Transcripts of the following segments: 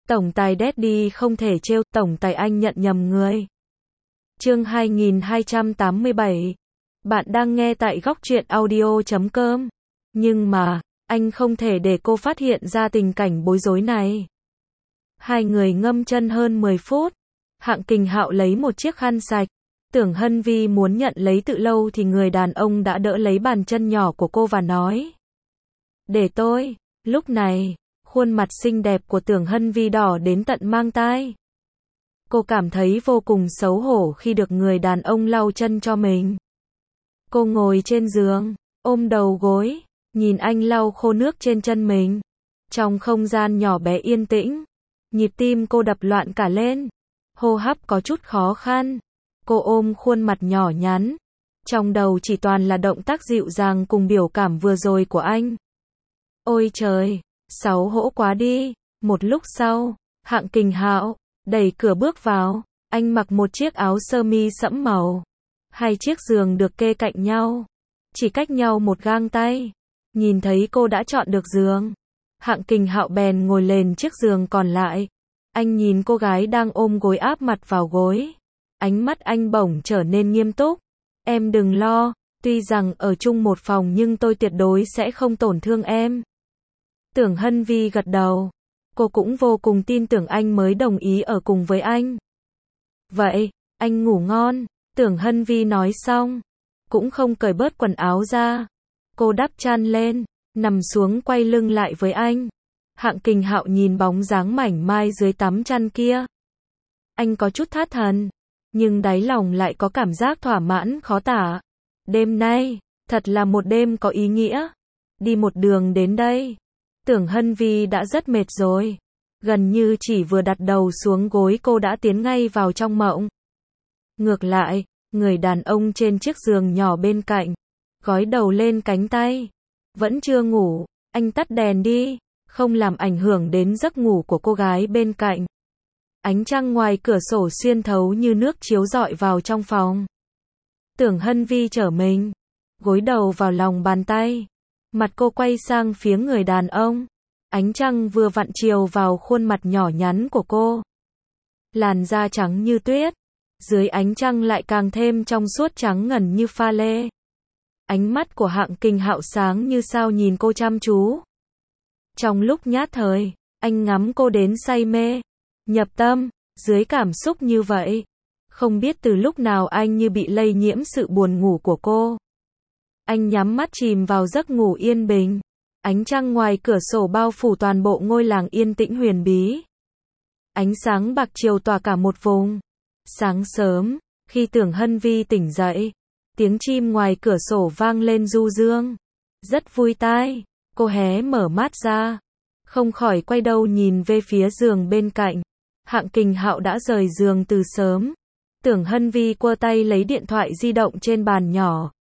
Tổng tài Daddy không thể trêu, tổng tài anh nhận nhầm người. Chương 2287. Bạn đang nghe tại góc truyện audio.com. Nhưng mà, anh không thể để cô phát hiện ra tình cảnh bối rối này. Hai người ngâm chân hơn 10 phút. Hạng Kình Hạo lấy một chiếc khăn sạch. Tưởng Hân Vi muốn nhận lấy từ lâu thì người đàn ông đã đỡ lấy bàn chân nhỏ của cô và nói: để tôi. Lúc này, khuôn mặt xinh đẹp của Tưởng Hân Vi đỏ đến tận mang tai. Cô cảm thấy vô cùng xấu hổ khi được người đàn ông lau chân cho mình. Cô ngồi trên giường, ôm đầu gối, nhìn anh lau khô nước trên chân mình. Trong không gian nhỏ bé yên tĩnh, nhịp tim cô đập loạn cả lên, hô hấp có chút khó khăn. Cô ôm khuôn mặt nhỏ nhắn, trong đầu chỉ toàn là động tác dịu dàng cùng biểu cảm vừa rồi của anh. Ôi trời, xấu hổ quá đi. Một lúc sau, Hạng Kình Hạo đẩy cửa bước vào. Anh mặc một chiếc áo sơ mi sẫm màu. Hai chiếc giường được kê cạnh nhau, chỉ cách nhau một gang tay. Nhìn thấy cô đã chọn được giường, Hạng Kình Hạo bèn ngồi lên chiếc giường còn lại. Anh nhìn cô gái đang ôm gối áp mặt vào gối. Ánh mắt anh bỗng trở nên nghiêm túc. Em đừng lo, tuy rằng ở chung một phòng nhưng tôi tuyệt đối sẽ không tổn thương em. Tưởng Hân Vi gật đầu. Cô cũng vô cùng tin tưởng anh mới đồng ý ở cùng với anh. Vậy, anh ngủ ngon. Tưởng Hân Vi nói xong, cũng không cởi bớt quần áo ra. Cô đắp chăn lên, nằm xuống quay lưng lại với anh. Hạng Kình Hạo nhìn bóng dáng mảnh mai dưới tấm chăn kia. Anh có chút thất thần, nhưng đáy lòng lại có cảm giác thỏa mãn khó tả. Đêm nay, thật là một đêm có ý nghĩa. Đi một đường đến đây, Tưởng Hân Vi đã rất mệt rồi. Gần như chỉ vừa đặt đầu xuống gối cô đã tiến ngay vào trong mộng. Ngược lại, người đàn ông trên chiếc giường nhỏ bên cạnh, gối đầu lên cánh tay. Vẫn chưa ngủ, anh tắt đèn đi, không làm ảnh hưởng đến giấc ngủ của cô gái bên cạnh. Ánh trăng ngoài cửa sổ xuyên thấu như nước chiếu rọi vào trong phòng. Tưởng Hân Vi trở mình, gối đầu vào lòng bàn tay. Mặt cô quay sang phía người đàn ông. Ánh trăng vừa vặn chiếu vào khuôn mặt nhỏ nhắn của cô. Làn da trắng như tuyết, dưới ánh trăng lại càng thêm trong suốt trắng ngần như pha lê. Ánh mắt của Hạng Kình Hạo sáng như sao nhìn cô chăm chú. Trong lúc nhát thời, anh ngắm cô đến say mê, nhập tâm, dưới cảm xúc như vậy. Không biết từ lúc nào anh như bị lây nhiễm sự buồn ngủ của cô. Anh nhắm mắt chìm vào giấc ngủ yên bình. Ánh trăng ngoài cửa sổ bao phủ toàn bộ ngôi làng yên tĩnh huyền bí. Ánh sáng bạc chiều tỏa cả một vùng. Sáng sớm, khi Tưởng Hân Vi tỉnh dậy, tiếng chim ngoài cửa sổ vang lên du dương. Rất vui tai, cô hé mở mắt ra, không khỏi quay đầu nhìn về phía giường bên cạnh. Hạng Kình Hạo đã rời giường từ sớm. Tưởng Hân Vi quơ tay lấy điện thoại di động trên bàn nhỏ.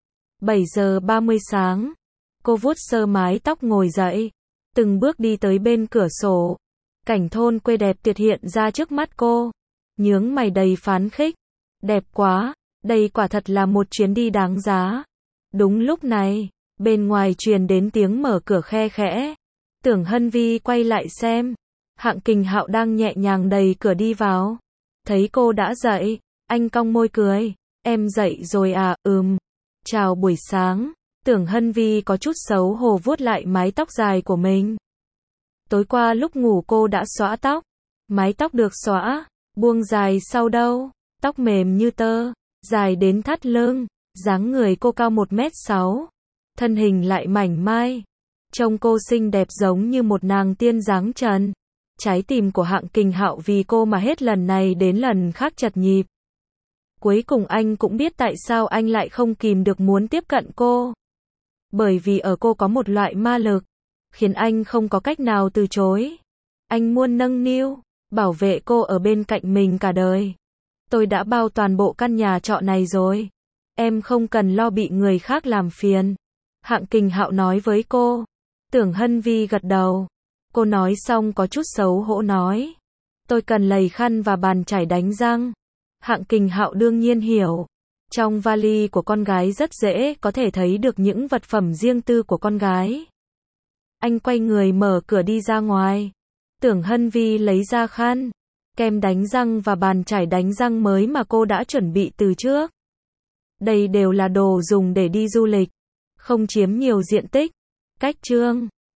7 giờ 30 sáng. Cô vuốt sơ mái tóc ngồi dậy, từng bước đi tới bên cửa sổ. Cảnh thôn quê đẹp tuyệt hiện ra trước mắt cô. Nhướng mày đầy phán khích. Đẹp quá, đây quả thật là một chuyến đi đáng giá. Đúng lúc này, bên ngoài truyền đến tiếng mở cửa khe khẽ. Tưởng Hân Vi quay lại xem. Hạng Kình Hạo đang nhẹ nhàng đẩy cửa đi vào. Thấy cô đã dậy, anh cong môi cười. Em dậy rồi à? Chào buổi sáng. Tưởng Hân Vi có chút xấu hổ vuốt lại mái tóc dài của mình. Tối qua lúc ngủ cô đã xõa tóc. Mái tóc được xõa, buông dài sau đâu. Tóc mềm như tơ, dài đến thắt lưng. Dáng người cô cao 1m6. Thân hình lại mảnh mai. Trông cô xinh đẹp giống như một nàng tiên dáng trần. Trái tim của Hạng Kình Hạo vì cô mà hết lần này đến lần khác chật nhịp. Cuối cùng anh cũng biết tại sao anh lại không kìm được muốn tiếp cận cô. Bởi vì ở cô có một loại ma lực, khiến anh không có cách nào từ chối. Anh muốn nâng niu, bảo vệ cô ở bên cạnh mình cả đời. Tôi đã bao toàn bộ căn nhà trọ này rồi. Em không cần lo bị người khác làm phiền. Hạng Kình Hạo nói với cô. Tưởng Hân Vi gật đầu. Cô nói xong có chút xấu hổ nói. Tôi cần lầy khăn và bàn chải đánh răng. Hạng Kình Hạo đương nhiên hiểu. Trong vali của con gái rất dễ có thể thấy được những vật phẩm riêng tư của con gái. Anh quay người mở cửa đi ra ngoài. Tưởng Hân Vi lấy ra khăn, kem đánh răng và bàn chải đánh răng mới mà cô đã chuẩn bị từ trước. Đây đều là đồ dùng để đi du lịch, không chiếm nhiều diện tích. Cách chương